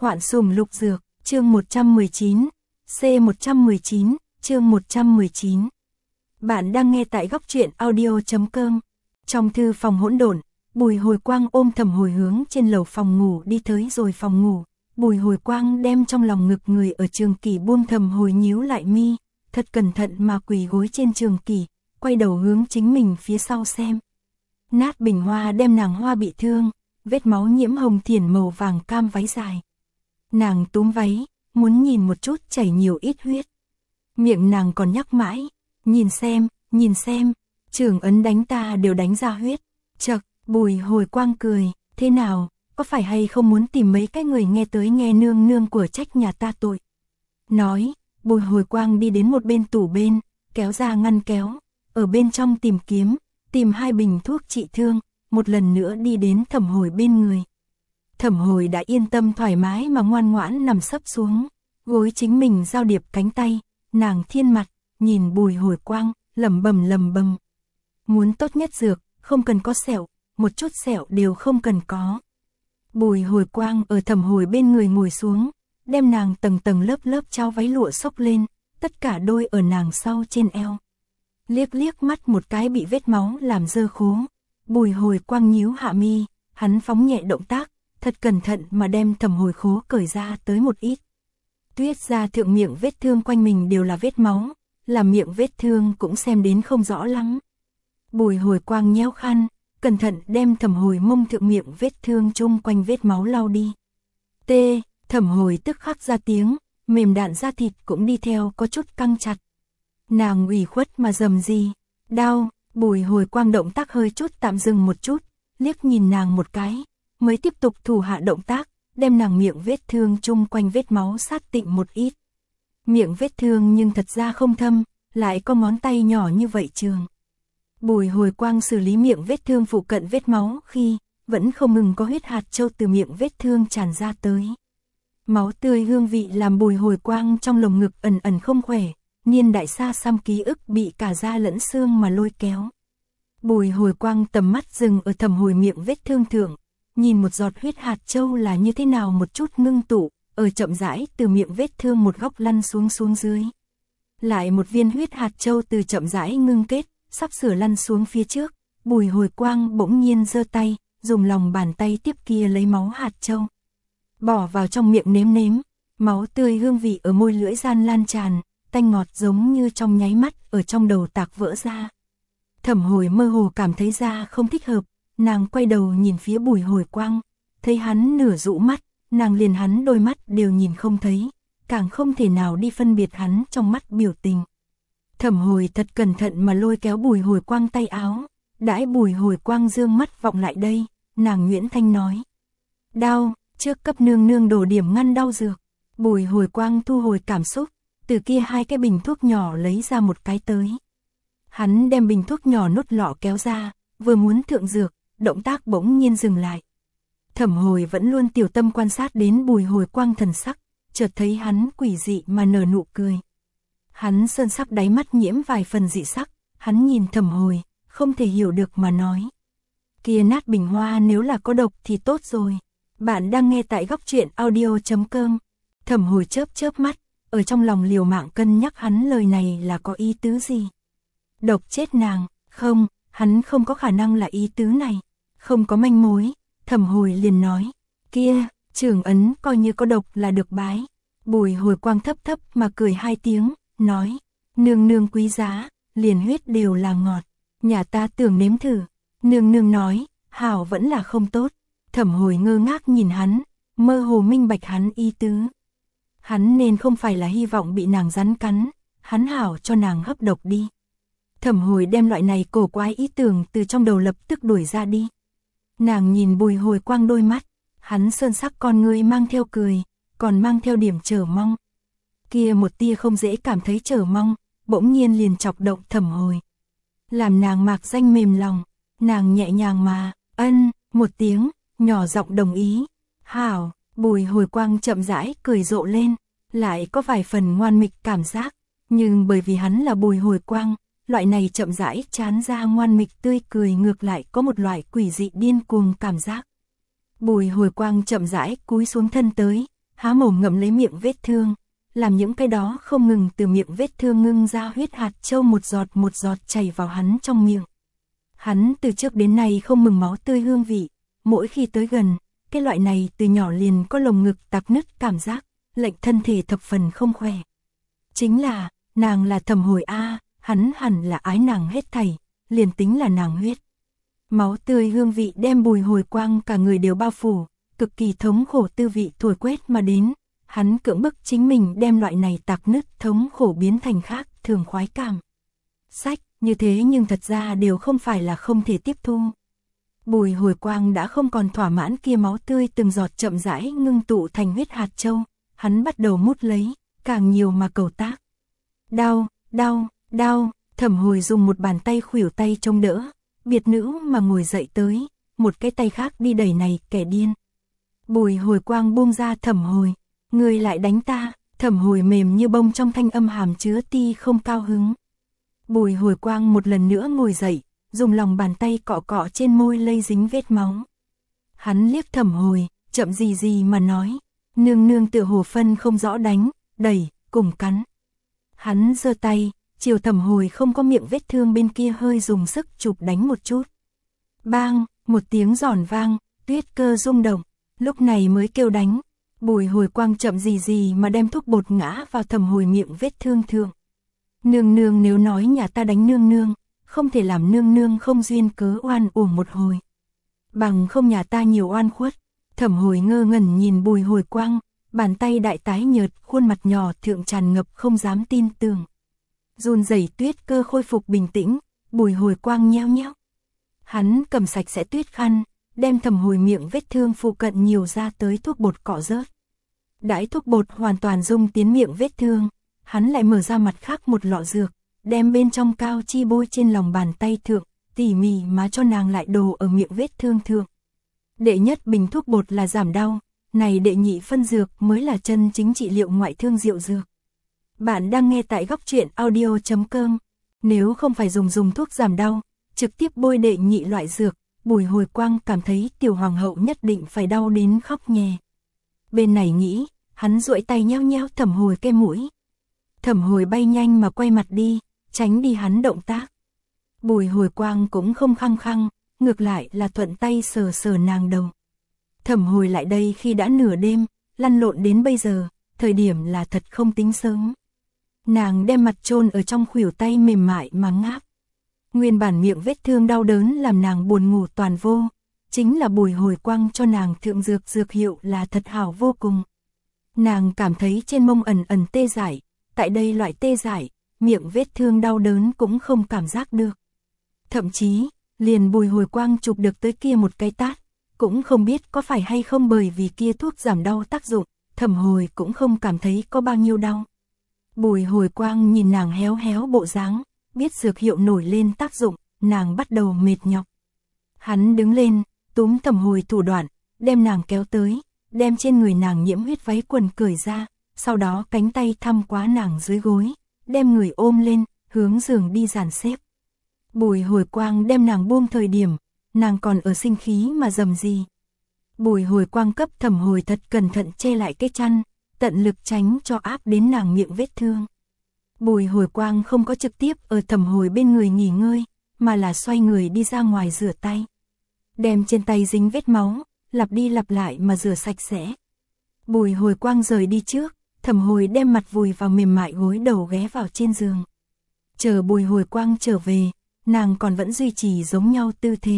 Hoạn sủng lục dược, chương 119, C119, chương 119. Bạn đang nghe tại góc truyện audio.com. Trong thư phòng hỗn độn, Bùi Hồi Quang ôm Thẩm Hồi hướng trên lầu phòng ngủ đi tới rồi phòng ngủ. Bùi Hồi Quang đem trong lòng ngực người ở Trường Kỷ buông. Thẩm Hồi nhíu lại mi, thật cẩn thận mà quỳ gối trên Trường Kỷ, quay đầu hướng chính mình phía sau xem. Nát bình hoa đem nàng hoa bị thương, vết máu nhiễm hồng thiển màu vàng cam váy dài. Nàng túm váy, muốn nhìn một chút chảy nhiều ít huyết. Miệng nàng còn nhắc mãi, nhìn xem, trưởng ấn đánh ta đều đánh ra huyết. Chậc, Bùi Hồi Quang cười, thế nào, có phải hay không muốn tìm mấy cái người nghe tới nghe nương nương của trách nhà ta tội. Nói, Bùi Hồi Quang đi đến một bên tủ bên, kéo ra ngăn kéo, ở bên trong tìm 2 bình thuốc trị thương, một lần nữa đi đến Thẩm Hồi bên người. Thẩm Hồi đã yên tâm thoải mái mà ngoan ngoãn nằm sấp xuống, gối chính mình giao điệp cánh tay, nàng thiên mặt, nhìn Bùi Hồi Quang, lẩm bẩm. Muốn tốt nhất dược, không cần có sẹo, một chút sẹo đều không cần có. Bùi Hồi Quang ở Thẩm Hồi bên người ngồi xuống, đem nàng tầng lớp trao váy lụa xốc lên, tất cả đôi ở nàng sau trên eo. Liếc mắt một cái bị vết máu làm dơ khố. Bùi Hồi Quang nhíu hạ mi, hắn phóng nhẹ động tác, thật cẩn thận mà đem Thẩm Hồi khố cởi ra tới một ít. Tuyết ra thượng miệng vết thương quanh mình đều là vết máu, làm miệng vết thương cũng xem đến không rõ lắm. Bùi Hồi Quang nhéo khăn, cẩn thận đem Thẩm Hồi mông thượng miệng vết thương chung quanh vết máu lau đi. Thẩm Hồi tức khắc ra tiếng, mềm đạn da thịt cũng đi theo có chút căng chặt. Nàng ủy khuất mà rầm gì, đau. Bùi Hồi Quang động tác hơi chút tạm dừng một chút, liếc nhìn nàng một cái, mới tiếp tục thủ hạ động tác, đem nàng miệng vết thương chung quanh vết máu sát tịnh một ít. Miệng vết thương nhưng thật ra không thâm, lại có ngón tay nhỏ như vậy trường. Bùi Hồi Quang xử lý miệng vết thương phụ cận vết máu khi, vẫn không ngừng có huyết hạt châu từ miệng vết thương tràn ra tới. Máu tươi hương vị làm Bùi Hồi Quang trong lồng ngực ẩn không khỏe. Niên đại xa xăm ký ức bị cả da lẫn xương mà lôi kéo. Bùi Hồi Quang tầm mắt dừng ở Thẩm Hồi miệng vết thương thượng, nhìn một giọt huyết hạt châu là như thế nào một chút ngưng tụ, ở chậm rãi từ miệng vết thương một góc lăn xuống dưới. Lại một viên huyết hạt châu từ chậm rãi ngưng kết, sắp sửa lăn xuống phía trước, Bùi Hồi Quang bỗng nhiên giơ tay, dùng lòng bàn tay tiếp kia lấy máu hạt châu. Bỏ vào trong miệng nếm, máu tươi hương vị ở môi lưỡi gian lan tràn. Tanh ngọt giống như trong nháy mắt ở trong đầu tạc vỡ ra. Thẩm Hồi mơ hồ cảm thấy da không thích hợp, nàng quay đầu nhìn phía Bùi Hồi Quang, thấy hắn nửa dụ mắt, nàng liền hắn đôi mắt đều nhìn không thấy, càng không thể nào đi phân biệt hắn trong mắt biểu tình. Thẩm Hồi thật cẩn thận mà lôi kéo Bùi Hồi Quang tay áo, đãi Bùi Hồi Quang dương mắt vọng lại đây, nàng Nguyễn Thanh nói: "Đau, trước cấp nương nương đổ điểm ngăn đau dược." Bùi Hồi Quang thu hồi cảm xúc, từ kia 2 cái bình thuốc nhỏ lấy ra một cái tới. Hắn đem bình thuốc nhỏ nút lọ kéo ra, vừa muốn thượng dược, động tác bỗng nhiên dừng lại. Thẩm Hồi vẫn luôn tiểu tâm quan sát đến Bùi Hồi Quang thần sắc, chợt thấy hắn quỷ dị mà nở nụ cười. Hắn sơn sắc đáy mắt nhiễm vài phần dị sắc, hắn nhìn Thẩm Hồi, không thể hiểu được mà nói: "Kia nát bình hoa nếu là có độc thì tốt rồi." Bạn đang nghe tại góc truyện audio.com. Thẩm Hồi chớp mắt, ở trong lòng liều mạng cân nhắc hắn lời này là có ý tứ gì. Độc chết nàng, không, hắn không có khả năng là ý tứ này. Không có manh mối, Thẩm Hồi liền nói: "Kia, trưởng ấn coi như có độc là được bái." Bùi Hồi Quang thấp mà cười 2 tiếng, nói: "Nương nương quý giá, liền huyết đều là ngọt, nhà ta tưởng nếm thử." Nương nương nói: "Hảo vẫn là không tốt." Thẩm Hồi ngơ ngác nhìn hắn, mơ hồ minh bạch hắn ý tứ. Hắn nên không phải là hy vọng bị nàng rắn cắn, hắn hảo cho nàng hấp độc đi. Thẩm Hồi đem loại này cổ quái ý tưởng từ trong đầu lập tức đuổi ra đi. Nàng nhìn Bùi Hồi Quang đôi mắt, hắn sơn sắc con ngươi mang theo cười, còn mang theo điểm chờ mong. Kia một tia không dễ cảm thấy chờ mong, bỗng nhiên liền chọc động Thẩm Hồi. Làm nàng mạc danh mềm lòng, nàng nhẹ nhàng mà, ân, một tiếng, nhỏ giọng đồng ý. "Hảo." Bùi Hồi Quang chậm rãi cười rộ lên, lại có vài phần ngoan mịch cảm giác, nhưng bởi vì hắn là Bùi Hồi Quang, loại này chậm rãi trán ra ngoan mịch tươi cười ngược lại có một loại quỷ dị điên cuồng cảm giác. Bùi Hồi Quang chậm rãi cúi xuống thân tới, há mồm ngậm lấy miệng vết thương, làm những cái đó không ngừng từ miệng vết thương ngưng ra huyết hạt châu một giọt chảy vào hắn trong miệng. Hắn từ trước đến nay không mừng máu tươi hương vị, mỗi khi tới gần, cái loại này từ nhỏ liền có lồng ngực tạc nứt cảm giác, lệnh thân thể thập phần không khỏe. Chính là, nàng là Thẩm Hồi a, hắn hẳn là ái nàng hết thảy, liền tính là nàng huyết. Máu tươi hương vị đem Bùi Hồi Quang cả người đều bao phủ, cực kỳ thống khổ tư vị thổi quét mà đến, hắn cưỡng bức chính mình đem loại này tạc nứt thống khổ biến thành khác thường khoái cảm. Sách, như thế nhưng thật ra đều không phải là không thể tiếp thu. Bùi Hồi Quang đã không còn thỏa mãn kia máu tươi từng giọt chậm rãi ngưng tụ thành huyết hạt châu, hắn bắt đầu mút lấy, càng nhiều mà cầu tác. Đau, đau, đau, Thẩm Hồi dùng một bàn tay khuỷu tay chống đỡ, biệt nữ mà ngồi dậy tới, một cái tay khác đi đẩy này kẻ điên. Bùi Hồi Quang buông ra Thẩm Hồi, người lại đánh ta, Thẩm Hồi mềm như bông trong thanh âm hàm chứa ti không cao hứng. Bùi Hồi Quang một lần nữa ngồi dậy, dùng lòng bàn tay cọ cọ trên môi lây dính vết máu. Hắn liếc Thẩm Hồi, chậm gì gì mà nói, nương nương tựa hồ phân không rõ đánh, đẩy, cùng cắn. Hắn giơ tay, chiều Thẩm Hồi không có miệng vết thương bên kia hơi dùng sức chụp đánh một chút. Bang, một tiếng giòn vang, tuyết cơ rung động, lúc này mới kêu đánh. Bùi Hồi Quang chậm gì gì mà đem thuốc bột ngã vào Thẩm Hồi miệng vết thương thượng. Nương nương nếu nói nhà ta đánh nương nương, không thể làm nương nương không duyên cớ oan uổng một hồi. Bằng không nhà ta nhiều oan khuất. Thẩm Hồi ngơ ngẩn nhìn Bùi Hồi Quang, bàn tay đại tái nhợt, khuôn mặt nhỏ thượng tràn ngập không dám tin tưởng. Run rẩy tuyết cơ khôi phục bình tĩnh, Bùi Hồi Quang nheo nheo. Hắn cầm sạch sẽ tuyết khăn, đem Thẩm Hồi miệng vết thương phụ cận nhiều ra tới thuốc bột cọ rớt. Đãi thuốc bột hoàn toàn dung tiến miệng vết thương, hắn lại mở ra mặt khác một lọ dược, đem bên trong cao chi bôi trên lòng bàn tay thượng, tỉ mỉ mà cho nàng lại đồ ở miệng vết thương thượng. Đệ nhất bình thuốc bột là giảm đau, này đệ nhị phân dược mới là chân chính trị liệu ngoại thương diệu dược. Bạn đang nghe tại Góc Truyện Audio.com. Nếu không phải dùng thuốc giảm đau, trực tiếp bôi đệ nhị loại dược, Bùi Hồi Quang cảm thấy tiểu hoàng hậu nhất định phải đau đến khóc nhè. Bên này nghĩ, hắn duỗi tay nheo nheo Thẩm Hồi cái mũi. Thẩm Hồi bay nhanh mà quay mặt đi, tránh đi hắn động tác. Bùi Hồi Quang cũng không khăng khăng, ngược lại là thuận tay sờ sờ nàng đầu. Thẩm Hồi lại đây khi đã nửa đêm, lăn lộn đến bây giờ, thời điểm là thật không tính sớm. Nàng đem mặt chôn ở trong khuỷu tay mềm mại mà ngáp. Nguyên bản miệng vết thương đau đớn làm nàng buồn ngủ toàn vô, chính là Bùi Hồi Quang cho nàng thượng dược hiệu là thật hảo vô cùng. Nàng cảm thấy trên mông ẩn ẩn tê dại, tại đây loại tê dại, miệng vết thương đau đớn cũng không cảm giác được. Thậm chí, liền Bùi Hồi Quang chụp được tới kia một cái tát, cũng không biết có phải hay không bởi vì kia thuốc giảm đau tác dụng, Thẩm Hồi cũng không cảm thấy có bao nhiêu đau. Bùi Hồi Quang nhìn nàng héo héo bộ dáng, biết dược hiệu nổi lên tác dụng, nàng bắt đầu mệt nhọc. Hắn đứng lên, túm Thẩm Hồi thủ đoạn, đem nàng kéo tới, đem trên người nàng nhiễm huyết váy quần cởi ra, sau đó cánh tay thăm quá nàng dưới gối, đem người ôm lên, hướng giường đi dàn xếp. Bùi Hồi Quang đem nàng buông thời điểm, nàng còn ở sinh khí mà dầm gì. Bùi Hồi Quang cấp Thẩm Hồi thật cẩn thận che lại cái chăn, tận lực tránh cho áp đến nàng miệng vết thương. Bùi Hồi Quang không có trực tiếp ở Thẩm Hồi bên người nghỉ ngơi, mà là xoay người đi ra ngoài rửa tay. Đem trên tay dính vết máu, lặp đi lặp lại mà rửa sạch sẽ. Bùi Hồi Quang rời đi trước, Thẩm Hồi đem mặt vùi vào mềm mại gối đầu ghé vào trên giường. Chờ Bùi Hồi Quang trở về, nàng còn vẫn duy trì giống nhau tư thế.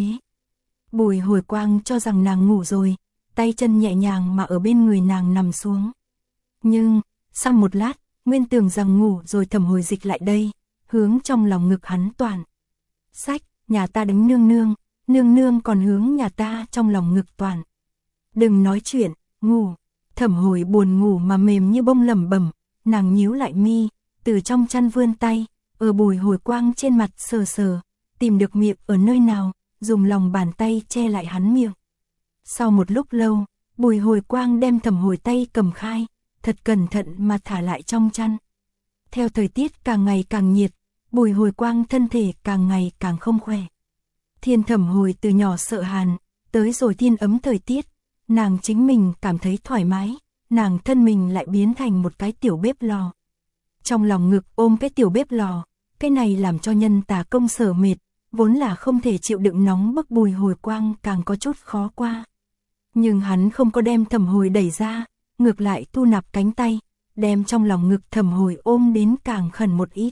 Bùi Hồi Quang cho rằng nàng ngủ rồi, tay chân nhẹ nhàng mà ở bên người nàng nằm xuống. Nhưng, sau một lát, nguyên tưởng rằng ngủ rồi Thẩm Hồi dịch lại đây, hướng trong lòng ngực hắn toàn. Sách, nhà ta đánh nương nương, nương nương còn hướng nhà ta trong lòng ngực toàn. Đừng nói chuyện, ngủ. Thẩm Hồi buồn ngủ mà mềm như bông lẩm bẩm, nàng nhíu lại mi, từ trong chăn vươn tay, ở Bùi Hồi Quang trên mặt sờ sờ, tìm được miệng ở nơi nào, dùng lòng bàn tay che lại hắn miệng. Sau một lúc lâu, Bùi Hồi Quang đem Thẩm Hồi tay cầm khai, thật cẩn thận mà thả lại trong chăn. Theo thời tiết càng ngày càng nhiệt, Bùi Hồi Quang thân thể càng ngày càng không khỏe. Thiên Thẩm Hồi từ nhỏ sợ hàn, tới rồi thiên ấm thời tiết, nàng chính mình cảm thấy thoải mái, nàng thân mình lại biến thành một cái tiểu bếp lò. Trong lòng ngực ôm cái tiểu bếp lò, cái này làm cho nhân tà công sở mệt, vốn là không thể chịu đựng nóng bức Bùi Hồi Quang càng có chút khó qua. Nhưng hắn không có đem Thẩm Hồi đẩy ra, ngược lại thu nạp cánh tay, đem trong lòng ngực Thẩm Hồi ôm đến càng khẩn một ít.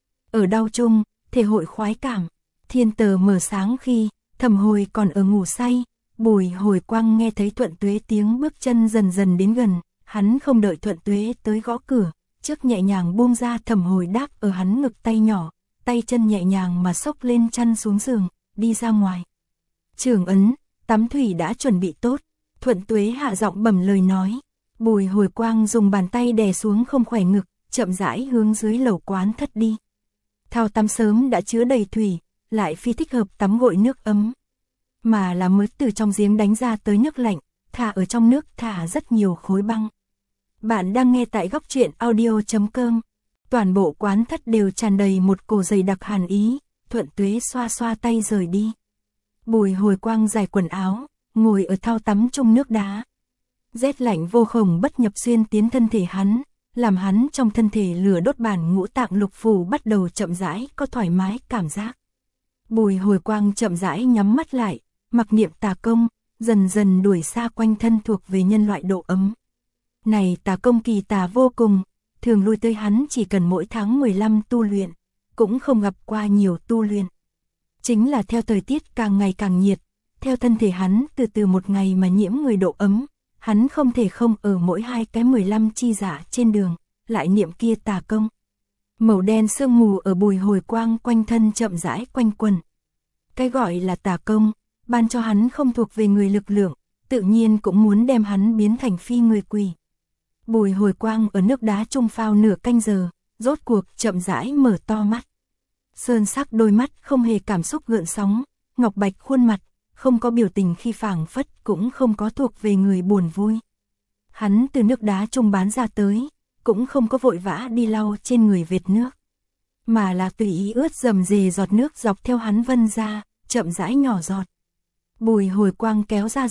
Ở đau chung, thể hội khoái cảm, thiên tờ mở sáng khi, Thẩm Hồi còn ở ngủ say, Bùi Hồi Quang nghe thấy Thuận Tuế tiếng bước chân dần dần đến gần, hắn không đợi Thuận Tuế tới gõ cửa, trước nhẹ nhàng buông ra Thẩm Hồi đáp ở hắn ngực tay nhỏ, tay chân nhẹ nhàng mà xốc lên chăn xuống giường, đi ra ngoài. Trưởng ấn, tắm thủy đã chuẩn bị tốt, Thuận Tuế hạ giọng bẩm lời nói. Bùi Hồi Quang dùng bàn tay đè xuống không khỏe ngực, chậm rãi hướng dưới lầu quán thất đi. Thao tắm sớm đã chứa đầy thủy, lại phi thích hợp tắm gội nước ấm, mà là mới từ trong giếng đánh ra tới nước lạnh, thả ở trong nước thả rất nhiều khối băng. Bạn đang nghe tại góc truyện audio.com. Toàn bộ quán thất đều tràn đầy một cổ dày đặc hàn ý, Thuận Tuế xoa xoa tay rời đi. Bùi Hồi Quang giải quần áo, ngồi ở thao tắm chung nước đá. Rét lạnh vô khổng bất nhập xuyên tiến thân thể hắn, làm hắn trong thân thể lửa đốt bản ngũ tạng lục phủ bắt đầu chậm rãi có thoải mái cảm giác. Bùi Hồi Quang chậm rãi nhắm mắt lại, mặc niệm tà công, dần dần đuổi xa quanh thân thuộc về nhân loại độ ấm. Này tà công kỳ tà vô cùng, thường lui tới hắn chỉ cần mỗi tháng 15 tu luyện, cũng không gặp qua nhiều tu luyện. Chính là theo thời tiết càng ngày càng nhiệt, theo thân thể hắn từ từ một ngày mà nhiễm người độ ấm, hắn không thể không ở mỗi 2 cái 15 chi giả trên đường, lại niệm kia tà công. Màu đen sương mù ở Bùi Hồi Quang quanh thân chậm rãi quanh quẩn. Cái gọi là tà công, ban cho hắn không thuộc về người lực lượng, tự nhiên cũng muốn đem hắn biến thành phi người quỷ. Bùi Hồi Quang ở nước đá trung phao nửa canh giờ, rốt cuộc chậm rãi mở to mắt. Sơn sắc đôi mắt không hề cảm xúc gợn sóng, ngọc bạch khuôn mặt, không có biểu tình khi phảng phất cũng không có thuộc về người buồn vui. Hắn từ nước đá trung bán ra tới, cũng không có vội vã đi lau trên người vệt nước, mà là tùy ý ướt dầm dề giọt nước dọc theo hắn vân ra, chậm rãi nhỏ giọt. Bùi Hồi Quang kéo ra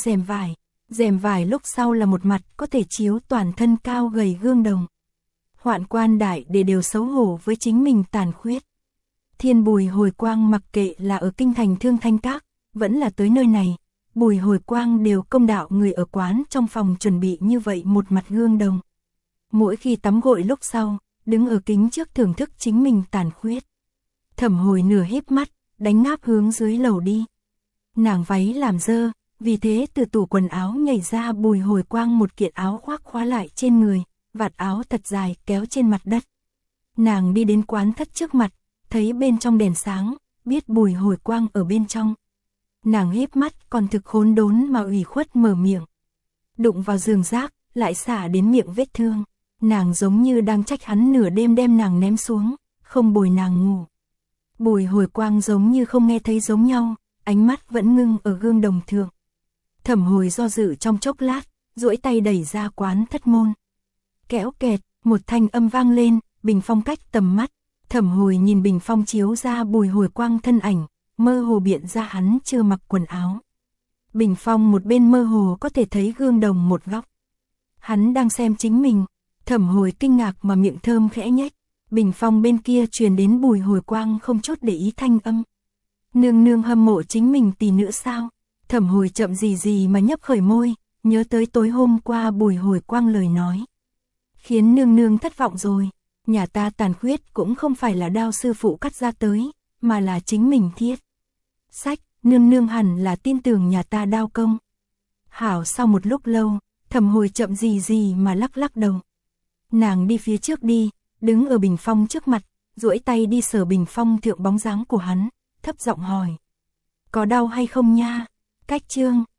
rèm vải lúc sau là một mặt có thể chiếu toàn thân cao gầy gương đồng. Hoạn Quan Đại Để đều xấu hổ với chính mình tàn khuyết. Thiên Bùi Hồi Quang mặc kệ là ở kinh thành Thương Thanh Các, vẫn là tới nơi này, Bùi Hồi Quang đều công đạo người ở quán trong phòng chuẩn bị như vậy một mặt gương đồng. Mỗi khi tắm gội lúc sau, đứng ở kính trước thưởng thức chính mình tàn khuyết. Thẩm Hồi nửa híp mắt, đánh ngáp hướng dưới lầu đi. Nàng váy làm dơ, vì thế từ tủ quần áo nhảy ra Bùi Hồi Quang một kiện áo khoác khóa lại trên người, vạt áo thật dài kéo trên mặt đất. Nàng đi đến quán thất trước mặt, thấy bên trong đèn sáng, biết Bùi Hồi Quang ở bên trong. Nàng híp mắt còn thực khốn đốn mà ủy khuất mở miệng. Đụng vào giường rác, lại xả đến miệng vết thương. Nàng giống như đang trách hắn nửa đêm đem nàng ném xuống, không bồi nàng ngủ. Bùi Hồi Quang giống như không nghe thấy giống nhau, ánh mắt vẫn ngưng ở gương đồng thượng. Thẩm Hồi do dự trong chốc lát, duỗi tay đẩy ra quán thất môn. Kéo kẹt, một thanh âm vang lên, bình phong cách tầm mắt. Thẩm Hồi nhìn bình phong chiếu ra Bùi Hồi Quang thân ảnh, mơ hồ biện ra hắn chưa mặc quần áo. Bình phong một bên mơ hồ có thể thấy gương đồng một góc. Hắn đang xem chính mình. Thẩm Hồi kinh ngạc mà miệng thơm khẽ nhếch. Bình phong bên kia truyền đến Bùi Hồi Quang không chút để ý thanh âm. Nương nương hâm mộ chính mình tỷ nữa sao? Thẩm Hồi chậm gì mà nhấp khởi môi, nhớ tới tối hôm qua Bùi Hồi Quang lời nói. Khiến nương nương thất vọng rồi, nhà ta tàn khuyết cũng không phải là đao sư phụ cắt ra tới, mà là chính mình thiết. Sách, nương nương hẳn là tin tưởng nhà ta đao công. Hảo, sau một lúc lâu, Thẩm Hồi chậm gì mà lắc đầu. Nàng đi phía trước đi, đứng ở bình phong trước mặt, duỗi tay đi sờ bình phong thượng bóng dáng của hắn, thấp giọng hỏi. Có đau hay không nha? Cách chương